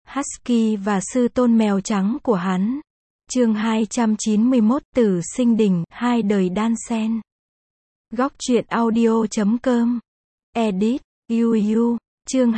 Husky và sư tôn mèo trắng của hắn. Chương 291 Tử Sinh Đỉnh, hai đời đan xen. Góc truyện audio.com. Edit, UU. Chương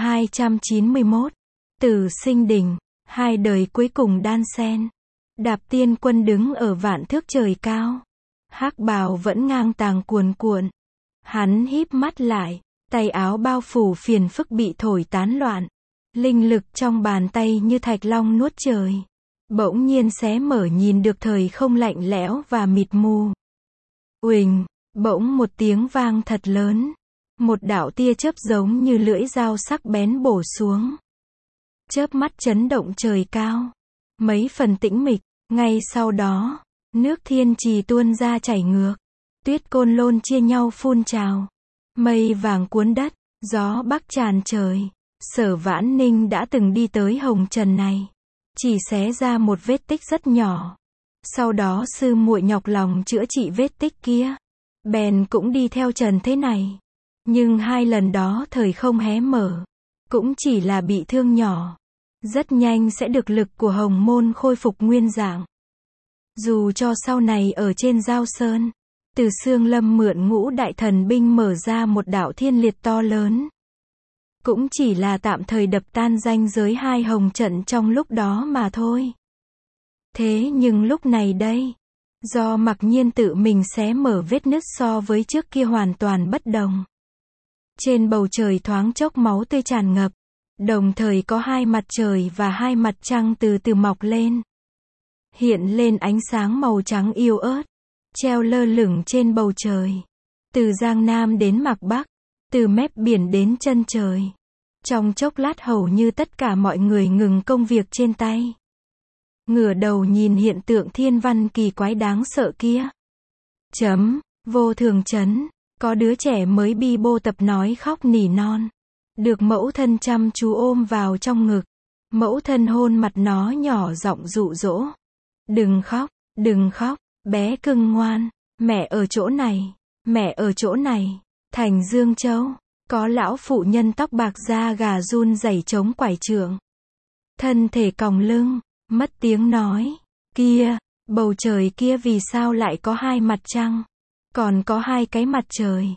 291 Tử Sinh Đỉnh, hai đời cuối cùng đan xen. Đạp Tiên Quân đứng ở vạn thước trời cao. Hắc bào vẫn ngang tàng cuồn cuộn. Hắn híp mắt lại, tay áo bao phủ phiền phức bị thổi tán loạn. Linh lực trong bàn tay như thạch long nuốt trời. Bỗng nhiên xé mở nhìn được thời không lạnh lẽo và mịt mù. Uỳnh, bỗng một tiếng vang thật lớn. Một đạo tia chớp giống như lưỡi dao sắc bén bổ xuống. Chớp mắt chấn động trời cao. Mấy phần tĩnh mịch, ngay sau đó, nước thiên trì tuôn ra chảy ngược. Tuyết Côn Lôn chia nhau phun trào. Mây vàng cuốn đất, gió bắc tràn trời. Sở Vãn Ninh đã từng đi tới hồng trần này. Chỉ xé ra một vết tích rất nhỏ. Sau đó sư muội nhọc lòng chữa trị vết tích kia. Bèn cũng đi theo trần thế này. Nhưng hai lần đó thời không hé mở. Cũng chỉ là bị thương nhỏ. Rất nhanh sẽ được lực của Hồng Môn khôi phục nguyên dạng. Dù cho sau này ở trên Giao Sơn, Từ Xương Lâm mượn Ngũ Đại Thần Binh mở ra một đạo thiên liệt to lớn. Cũng chỉ là tạm thời đập tan ranh giới hai hồng trận trong lúc đó mà thôi. Thế nhưng lúc này đây, do mặc nhiên tự mình xé mở vết nứt so với trước kia hoàn toàn bất đồng. Trên bầu trời thoáng chốc máu tươi tràn ngập, đồng thời có hai mặt trời và hai mặt trăng từ từ mọc lên. Hiện lên ánh sáng màu trắng yếu ớt, treo lơ lửng trên bầu trời. Từ Giang Nam đến Mạc Bắc, từ mép biển đến chân trời. Trong chốc lát hầu như tất cả mọi người ngừng công việc trên tay. Ngửa đầu nhìn hiện tượng thiên văn kỳ quái đáng sợ kia. Vô thường chấn, có đứa trẻ mới bi bô tập nói khóc nỉ non. Được mẫu thân chăm chú ôm vào trong ngực. Mẫu thân hôn mặt nó nhỏ giọng dụ dỗ. Đừng khóc, bé cưng ngoan, mẹ ở chỗ này, mẹ ở chỗ này. Thành Dương Châu, có lão phụ nhân tóc bạc da gà run rẩy chống quải trượng. Thân thể còng lưng, mất tiếng nói. Kia, bầu trời kia vì sao lại có hai mặt trăng? Còn có hai cái mặt trời.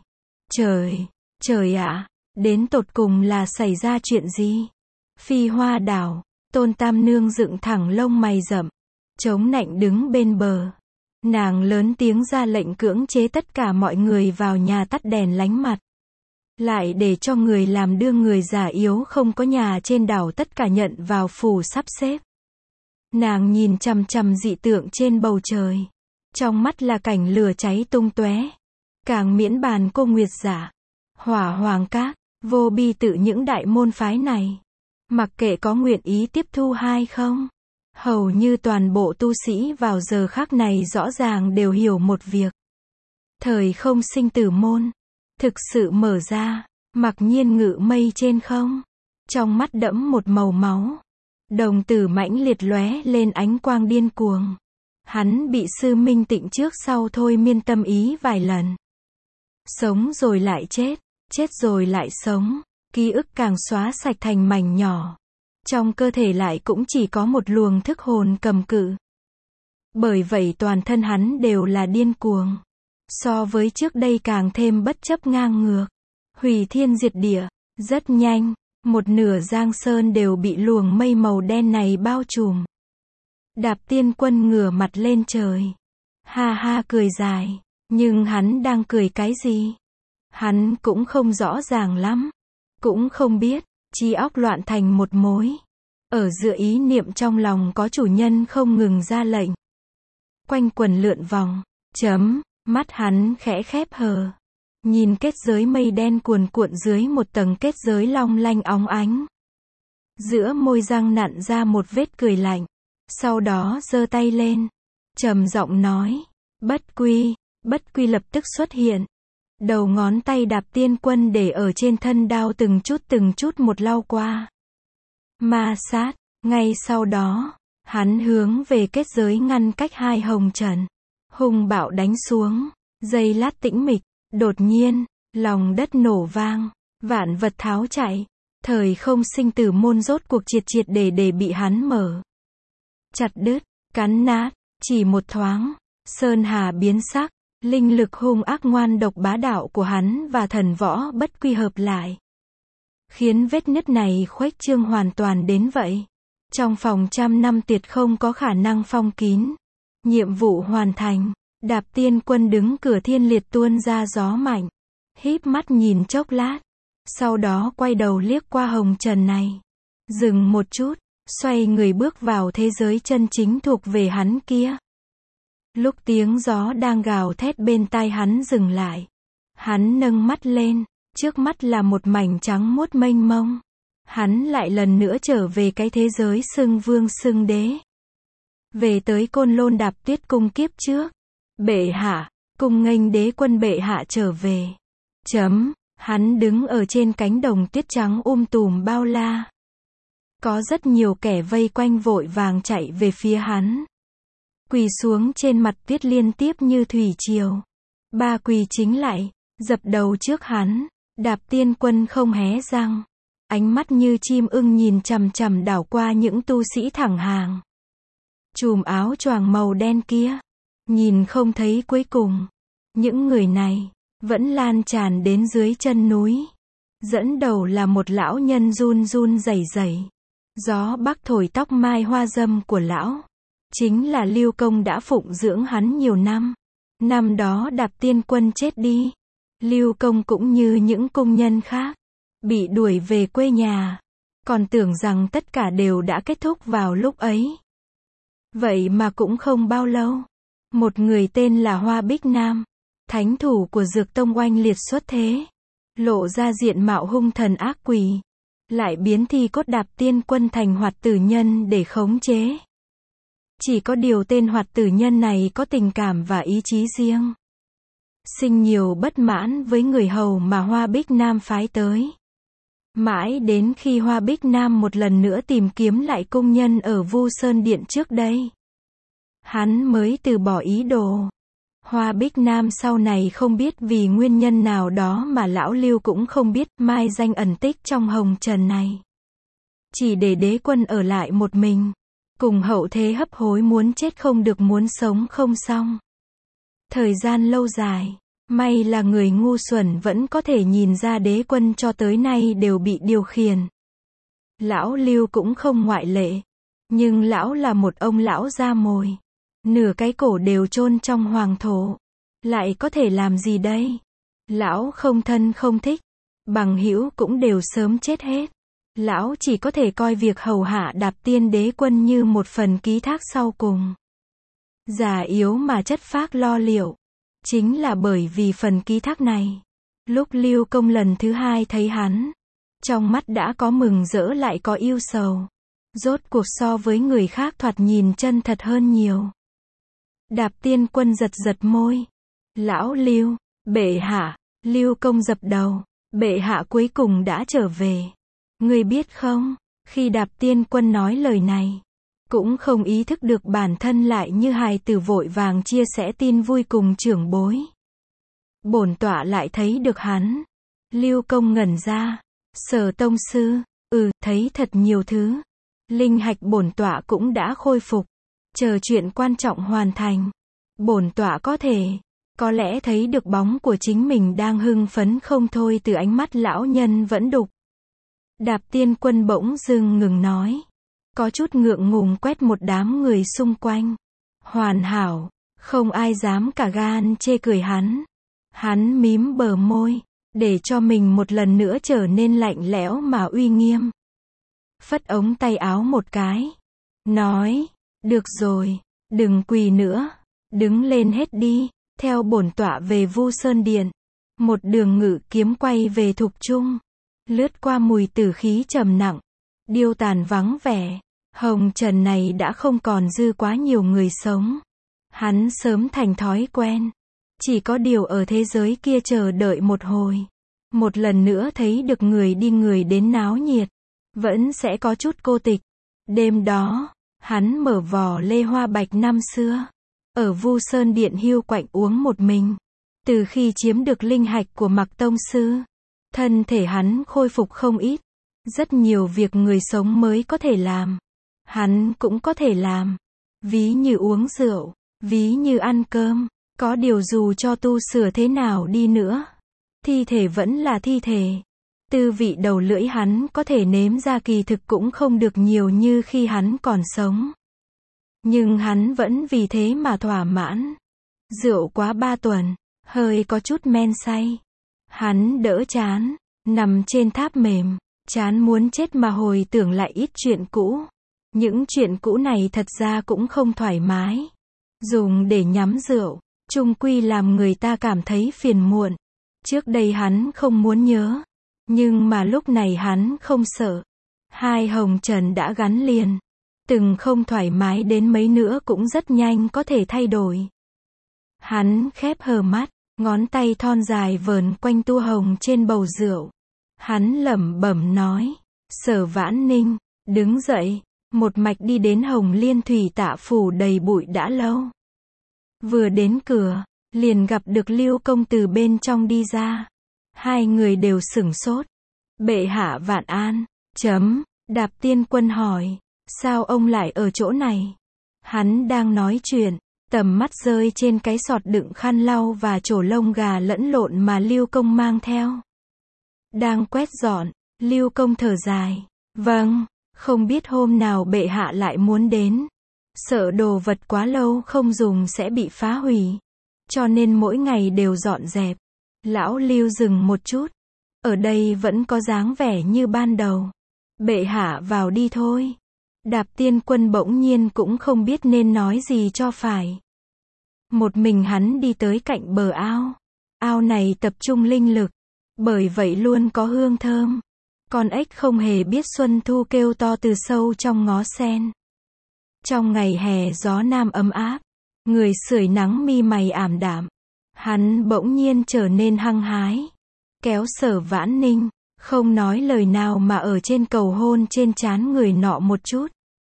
Trời ạ, đến tột cùng là xảy ra chuyện gì? Phi Hoa Đảo, Tôn Tam Nương dựng thẳng lông mày rậm, chống nạnh đứng bên bờ. Nàng lớn tiếng ra lệnh cưỡng chế tất cả mọi người vào nhà tắt đèn lánh mặt. Lại để cho người làm đưa người già yếu không có nhà trên đảo tất cả nhận vào phủ sắp xếp. Nàng nhìn chằm chằm dị tượng trên bầu trời. Trong mắt là cảnh lửa cháy tung tóe. Càng miễn bàn cô Nguyệt Giả, Hỏa Hoàng Các, Vô Bi Tự những đại môn phái này. Mặc kệ có nguyện ý tiếp thu hay không. Hầu như toàn bộ tu sĩ vào giờ khắc này rõ ràng đều hiểu một việc. Thời không sinh tử môn thực sự mở ra, mặc nhiên ngự mây trên không. Trong mắt đẫm một màu máu. Đồng tử mãnh liệt lóe lên ánh quang điên cuồng. Hắn bị sư Minh Tịnh trước sau thôi miên tâm ý vài lần. Sống rồi lại chết, chết rồi lại sống. Ký ức càng xóa sạch thành mảnh nhỏ. Trong cơ thể lại cũng chỉ có một luồng thức hồn cầm cự. Bởi vậy toàn thân hắn đều là điên cuồng. So với trước đây càng thêm bất chấp ngang ngược. Hủy thiên diệt địa. Rất nhanh, một nửa Giang Sơn đều bị luồng mây màu đen này bao trùm. Đạp Tiên Quân ngửa mặt lên trời. Ha ha cười dài. Nhưng hắn đang cười cái gì? Hắn cũng không rõ ràng lắm. Cũng không biết. Trí óc loạn thành một mối. Ở giữa ý niệm trong lòng có chủ nhân không ngừng ra lệnh. Quanh quần lượn vòng. Mắt hắn khẽ khép hờ. Nhìn kết giới mây đen cuồn cuộn dưới một tầng kết giới long lanh óng ánh. Giữa môi răng nặn ra một vết cười lạnh. Sau đó giơ tay lên. Trầm giọng nói. Bất quy lập tức xuất hiện. Đầu ngón tay Đạp Tiên Quân để ở trên thân đao từng chút một lau qua. Ma sát, ngay sau đó, hắn hướng về kết giới ngăn cách hai hồng trần. Hung bạo đánh xuống, giây lát tĩnh mịch, đột nhiên, lòng đất nổ vang, vạn vật tháo chạy. Thời không sinh tử môn rốt cuộc triệt triệt để bị hắn mở. Chặt đứt, cắn nát, chỉ một thoáng, sơn hà biến sắc, linh lực hung ác ngoan độc bá đạo của hắn và thần võ bất quy hợp lại. Khiến vết nứt này khuếch trương hoàn toàn đến vậy. Trong phòng trăm năm tuyệt không có khả năng phong kín. Nhiệm vụ hoàn thành, Đạp Tiên Quân đứng cửa thiên liệt tuôn ra gió mạnh. Híp mắt nhìn chốc lát. Sau đó quay đầu liếc qua hồng trần này. Dừng một chút, xoay người bước vào thế giới chân chính thuộc về hắn kia. Lúc tiếng gió đang gào thét bên tai hắn dừng lại. Hắn nâng mắt lên, trước mắt là một mảnh trắng muốt mênh mông. Hắn lại lần nữa trở về cái thế giới xưng vương xưng đế. Về tới Côn Lôn Đạp Tuyết cung kiếp trước. Bệ hạ, cung nghênh đế quân bệ hạ trở về. Hắn đứng ở trên cánh đồng tuyết trắng tùm bao la. Có rất nhiều kẻ vây quanh vội vàng chạy về phía hắn. Quỳ xuống trên mặt tuyết liên tiếp như thủy triều. Ba quỳ chính lại, dập đầu trước hắn. Đạp Tiên Quân không hé răng. Ánh mắt như chim ưng nhìn chằm chằm đảo qua những tu sĩ thẳng hàng. Chùm áo choàng màu đen kia. Nhìn không thấy cuối cùng. Những người này vẫn lan tràn đến dưới chân núi. Dẫn đầu là một lão nhân run run rẩy rẩy. Gió bắc thổi tóc mai hoa dâm của lão. Chính là Lưu Công đã phụng dưỡng hắn nhiều năm. Năm đó Đạp Tiên Quân chết đi. Lưu Công cũng như những công nhân khác. Bị đuổi về quê nhà. Còn tưởng rằng tất cả đều đã kết thúc vào lúc ấy. Vậy mà cũng không bao lâu. Một người tên là Hoa Bích Nam. Thánh thủ của Dược Tông oanh liệt xuất thế. Lộ ra diện mạo hung thần ác quỷ. Lại biến thi cốt Đạp Tiên Quân thành hoạt tử nhân để khống chế. Chỉ có điều tên hoạt tử nhân này có tình cảm và ý chí riêng. Sinh nhiều bất mãn với người hầu mà Hoa Bích Nam phái tới. Mãi đến khi Hoa Bích Nam một lần nữa tìm kiếm lại công nhân ở Vu Sơn Điện trước đây. Hắn mới từ bỏ ý đồ. Hoa Bích Nam sau này không biết vì nguyên nhân nào đó mà lão Lưu cũng không biết mai danh ẩn tích trong hồng trần này. Chỉ để đế quân ở lại một mình. Cùng hậu thế hấp hối muốn chết không được muốn sống không xong. Thời gian lâu dài. May là người ngu xuẩn vẫn có thể nhìn ra đế quân cho tới nay đều bị điều khiển. Lão Lưu cũng không ngoại lệ. Nhưng lão là một ông lão da mồi. Nửa cái cổ đều chôn trong hoàng thổ. Lại có thể làm gì đây? Lão không thân không thích. Bằng hữu cũng đều sớm chết hết. Lão chỉ có thể coi việc hầu hạ Đạp Tiên đế quân như một phần ký thác sau cùng. Già yếu mà chất phác lo liệu. Chính là bởi vì phần ký thác này. Lúc Lưu Công lần thứ hai thấy hắn. Trong mắt đã có mừng rỡ lại có ưu sầu. Rốt cuộc so với người khác thoạt nhìn chân thật hơn nhiều. Đạp Tiên Quân giật giật môi. Lão Lưu, bệ hạ. Lưu Công dập đầu. Bệ hạ cuối cùng đã trở về. Ngươi biết không, khi Đạp Tiên Quân nói lời này, cũng không ý thức được bản thân lại như hài tử vội vàng chia sẻ tin vui cùng trưởng bối. Bổn tọa lại thấy được hắn. Lưu Công ngẩn ra. Sở tông sư, thấy thật nhiều thứ. Linh hạch bổn tọa cũng đã khôi phục. Chờ chuyện quan trọng hoàn thành. Bổn tọa có lẽ thấy được bóng của chính mình đang hưng phấn không thôi từ ánh mắt lão nhân vẫn đục. Đạp Tiên Quân bỗng dưng ngừng nói. Có chút ngượng ngùng quét một đám người xung quanh. Hoàn hảo, không ai dám cả gan chê cười hắn. Hắn mím bờ môi, để cho mình một lần nữa trở nên lạnh lẽo mà uy nghiêm. Phất ống tay áo một cái. Nói, được rồi, đừng quỳ nữa. Đứng lên hết đi, theo bổn tọa về Vu Sơn Điện. Một đường ngự kiếm quay về Thục Trung. Lướt qua mùi tử khí trầm nặng. Điêu tàn vắng vẻ. Hồng trần này đã không còn dư quá nhiều người sống. Hắn sớm thành thói quen. Chỉ có điều ở thế giới kia chờ đợi một hồi. Một lần nữa thấy được người đi người đến náo nhiệt. Vẫn sẽ có chút cô tịch. Đêm đó, hắn mở vò lê hoa bạch năm xưa. Ở Vu Sơn Điện hiu quạnh uống một mình. Từ khi chiếm được linh hạch của Mạc Tông Sư, thân thể hắn khôi phục không ít. Rất nhiều việc người sống mới có thể làm. Hắn cũng có thể làm. Ví như uống rượu, ví như ăn cơm. Có điều dù cho tu sửa thế nào đi nữa, thi thể vẫn là thi thể. Tư vị đầu lưỡi hắn có thể nếm ra kỳ thực cũng không được nhiều như khi hắn còn sống. Nhưng hắn vẫn vì thế mà thỏa mãn. Rượu quá 3 tuần, hơi có chút men say. Hắn đỡ chán, nằm trên tháp mềm, chán muốn chết mà hồi tưởng lại ít chuyện cũ. Những chuyện cũ này thật ra cũng không thoải mái. Dùng để nhắm rượu, chung quy làm người ta cảm thấy phiền muộn. Trước đây hắn không muốn nhớ, nhưng mà lúc này hắn không sợ. Hai hồng trần đã gắn liền. Từng không thoải mái đến mấy nữa cũng rất nhanh có thể thay đổi. Hắn khép hờ mắt, ngón tay thon dài vờn quanh tua hồng trên bầu rượu. Hắn lẩm bẩm nói, Sở Vãn Ninh, đứng dậy, một mạch đi đến Hồng Liên Thủy Tạ phủ đầy bụi đã lâu. Vừa đến cửa, liền gặp được Lưu Công từ bên trong đi ra. Hai người đều sửng sốt. Bệ hạ vạn an, Đạp Tiên Quân hỏi, sao ông lại ở chỗ này? Hắn đang nói chuyện, tầm mắt rơi trên cái sọt đựng khăn lau và chổ lông gà lẫn lộn mà Lưu Công mang theo. Đang quét dọn, Lưu Công thở dài, vâng, không biết hôm nào bệ hạ lại muốn đến. Sợ đồ vật quá lâu không dùng sẽ bị phá hủy, cho nên mỗi ngày đều dọn dẹp. Lão Lưu dừng một chút, ở đây vẫn có dáng vẻ như ban đầu. Bệ hạ vào đi thôi. Đạp Tiên Quân bỗng nhiên cũng không biết nên nói gì cho phải. Một mình hắn đi tới cạnh bờ ao. Ao này tập trung linh lực, bởi vậy luôn có hương thơm. Con ếch không hề biết xuân thu kêu to từ sâu trong ngó sen. Trong ngày hè gió nam ấm áp, người sưởi nắng mi mày ảm đạm. Hắn bỗng nhiên trở nên hăng hái. Kéo Sở Vãn Ninh, không nói lời nào mà ở trên cầu hôn trên trán người nọ một chút.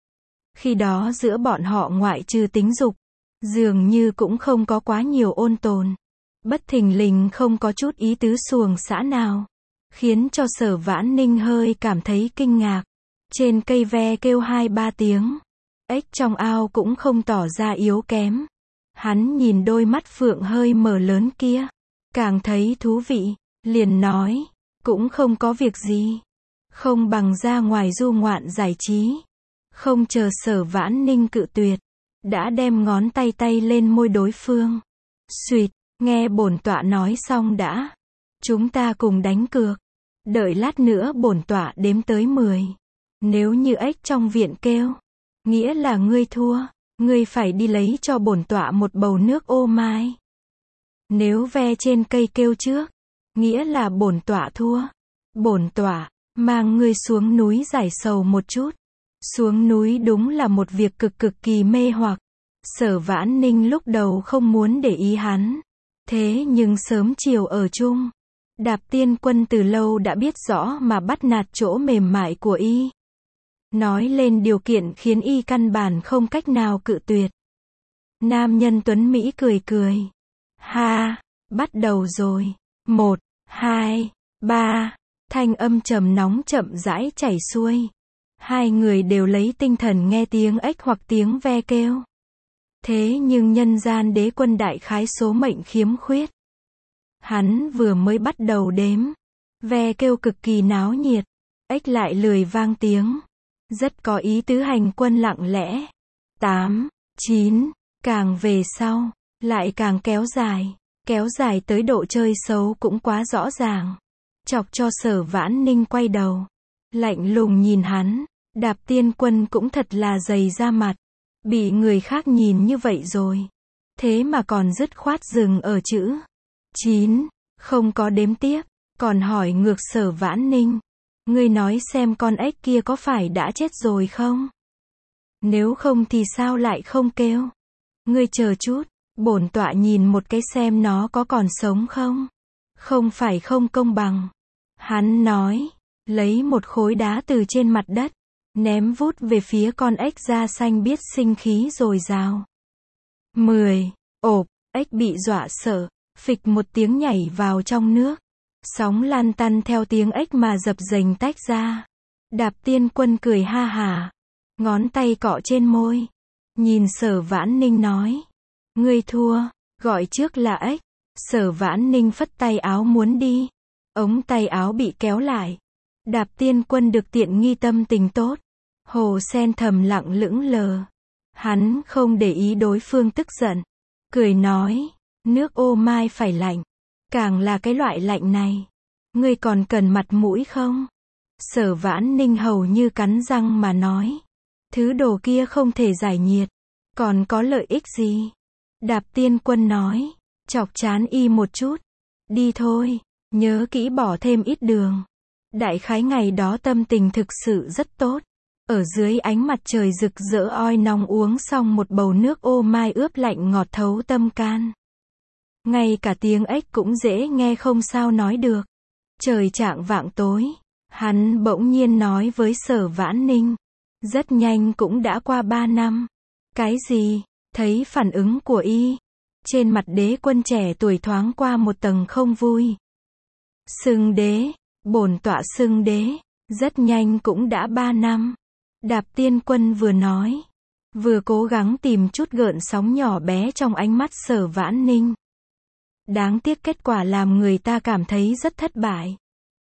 Khi đó giữa bọn họ ngoại trừ tính dục, dường như cũng không có quá nhiều ôn tồn. Bất thình lình không có chút ý tứ xuồng xã nào, khiến cho Sở Vãn Ninh hơi cảm thấy kinh ngạc. Trên cây ve kêu 2-3 tiếng, ếch trong ao cũng không tỏ ra yếu kém. Hắn nhìn đôi mắt phượng hơi mở lớn kia, càng thấy thú vị, liền nói, cũng không có việc gì, không bằng ra ngoài du ngoạn giải trí. Không chờ Sở Vãn Ninh cự tuyệt, đã đem ngón tay tay lên môi đối phương. Xuyệt, nghe bổn tọa nói xong đã. Chúng ta cùng đánh cược. Đợi lát nữa bổn tọa đếm tới 10. Nếu như ếch trong viện kêu, nghĩa là ngươi thua, ngươi phải đi lấy cho bổn tọa một bầu nước ô mai. Nếu ve trên cây kêu trước, nghĩa là bổn tọa thua. Bổn tọa mang ngươi xuống núi giải sầu một chút. Xuống núi đúng là một việc cực kỳ mê hoặc. Sở Vãn Ninh lúc đầu không muốn để ý hắn. Thế nhưng sớm chiều ở chung, Đạp Tiên Quân từ lâu đã biết rõ mà bắt nạt chỗ mềm mại của y. Nói lên điều kiện khiến y căn bản không cách nào cự tuyệt. Nam nhân tuấn Mỹ cười cười. Ha, bắt đầu rồi. 1, 2, 3, thanh âm trầm nóng chậm rãi chảy xuôi. Hai người đều lấy tinh thần nghe tiếng ếch hoặc tiếng ve kêu. Thế nhưng nhân gian đế quân đại khái số mệnh khiếm khuyết. Hắn vừa mới bắt đầu đếm, ve kêu cực kỳ náo nhiệt, ếch lại lười vang tiếng. Rất có ý tứ hành quân lặng lẽ. 8, 9, càng về sau, lại càng kéo dài tới độ chơi xấu cũng quá rõ ràng. Chọc cho Sở Vãn Ninh quay đầu, lạnh lùng nhìn hắn. Đạp Tiên Quân cũng thật là dày da mặt, bị người khác nhìn như vậy rồi, thế mà còn dứt khoát dừng ở chữ 9, không có đếm tiếp, còn hỏi ngược Sở Vãn Ninh, ngươi nói xem con ếch kia có phải đã chết rồi không? Nếu không thì sao lại không kêu? Ngươi chờ chút, bổn tọa nhìn một cái xem nó có còn sống không? Không phải không công bằng. Hắn nói, lấy một khối đá từ trên mặt đất, ném vút về phía con ếch da xanh biết sinh khí dồi dào. 10, ộp, ếch bị dọa sợ, phịch một tiếng nhảy vào trong nước. Sóng lan tăn theo tiếng ếch mà dập dềnh tách ra. Đạp Tiên Quân cười ha hả, ngón tay cọ trên môi, nhìn Sở Vãn Ninh nói, ngươi thua, gọi trước là ếch. Sở Vãn Ninh phất tay áo muốn đi, ống tay áo bị kéo lại. Đạp Tiên Quân được tiện nghi tâm tình tốt. Hồ Sen thầm lặng lững lờ. Hắn không để ý đối phương tức giận, cười nói, nước ô mai phải lạnh, càng là cái loại lạnh này, ngươi còn cần mặt mũi không? Sở Vãn Ninh hầu như cắn răng mà nói, thứ đồ kia không thể giải nhiệt, còn có lợi ích gì? Đạp Tiên Quân nói, chọc chán y một chút, đi thôi, nhớ kỹ bỏ thêm ít đường. Đại khái ngày đó tâm tình thực sự rất tốt. Ở dưới ánh mặt trời rực rỡ oi nóng uống xong một bầu nước ô mai ướp lạnh ngọt thấu tâm can. Ngay cả tiếng ếch cũng dễ nghe không sao nói được. Trời chạng vạng tối, hắn bỗng nhiên nói với Sở Vãn Ninh, rất nhanh cũng đã qua 3 năm. Cái gì? Thấy phản ứng của y, trên mặt Đế Quân trẻ tuổi thoáng qua một tầng không vui. Xưng đế, bổn tọa xưng đế, rất nhanh cũng đã 3 năm. Đạp Tiên Quân vừa nói, vừa cố gắng tìm chút gợn sóng nhỏ bé trong ánh mắt Sở Vãn Ninh. Đáng tiếc kết quả làm người ta cảm thấy rất thất bại.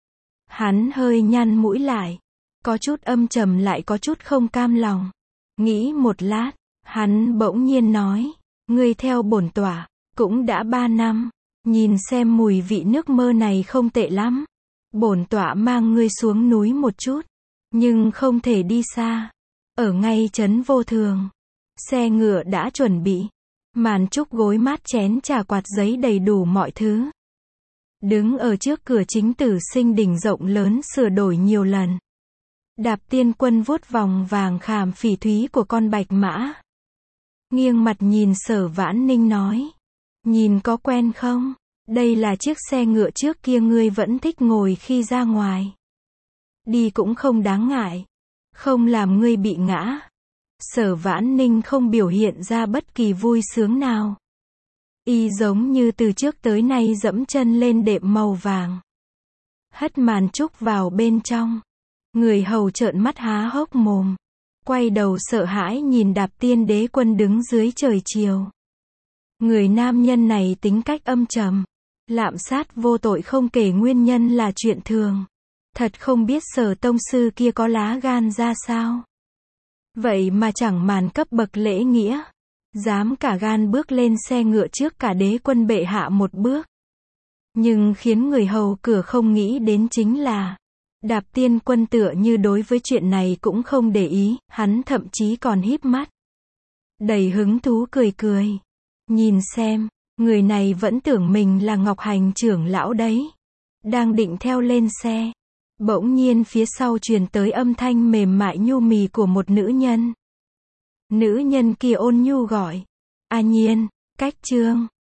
Hắn hơi nhăn mũi lại, có chút âm trầm lại có chút không cam lòng. Nghĩ một lát, hắn bỗng nhiên nói, ngươi theo bổn tọa, cũng đã 3 năm, nhìn xem mùi vị nước mơ này không tệ lắm. Bổn tọa mang ngươi xuống núi một chút, nhưng không thể đi xa. Ở ngay trấn Vô Thường, xe ngựa đã chuẩn bị, màn trúc gối mát chén trà quạt giấy đầy đủ mọi thứ. Đứng ở trước cửa chính Tử Sinh Đình rộng lớn sửa đổi nhiều lần. Đạp Tiên Quân vuốt vòng vàng khảm phỉ thúy của con bạch mã. Nghiêng mặt nhìn Sở Vãn Ninh nói, nhìn có quen không? Đây là chiếc xe ngựa trước kia ngươi vẫn thích ngồi khi ra ngoài. Đi cũng không đáng ngại, không làm ngươi bị ngã. Sở Vãn Ninh không biểu hiện ra bất kỳ vui sướng nào. Y giống như từ trước tới nay dẫm chân lên đệm màu vàng. Hất màn trúc vào bên trong. Người hầu trợn mắt há hốc mồm. Quay đầu sợ hãi nhìn Đạp Tiên Đế Quân đứng dưới trời chiều. Người nam nhân này tính cách âm trầm. Lạm sát vô tội không kể nguyên nhân là chuyện thường. Thật không biết Sở tông sư kia có lá gan ra sao. Vậy mà chẳng màn cấp bậc lễ nghĩa. Dám cả gan bước lên xe ngựa trước cả Đế Quân bệ hạ một bước. Nhưng khiến người hầu cửa không nghĩ đến chính là, Đạp Tiên Quân tựa như đối với chuyện này cũng không để ý, hắn thậm chí còn híp mắt. Đầy hứng thú cười cười. Nhìn xem, người này vẫn tưởng mình là Ngọc Hành trưởng lão đấy. Đang định theo lên xe. Bỗng nhiên phía sau truyền tới âm thanh mềm mại nhu mì của một nữ nhân. Nữ nhân kia ôn nhu gọi, A Nhiên, Cách Trương.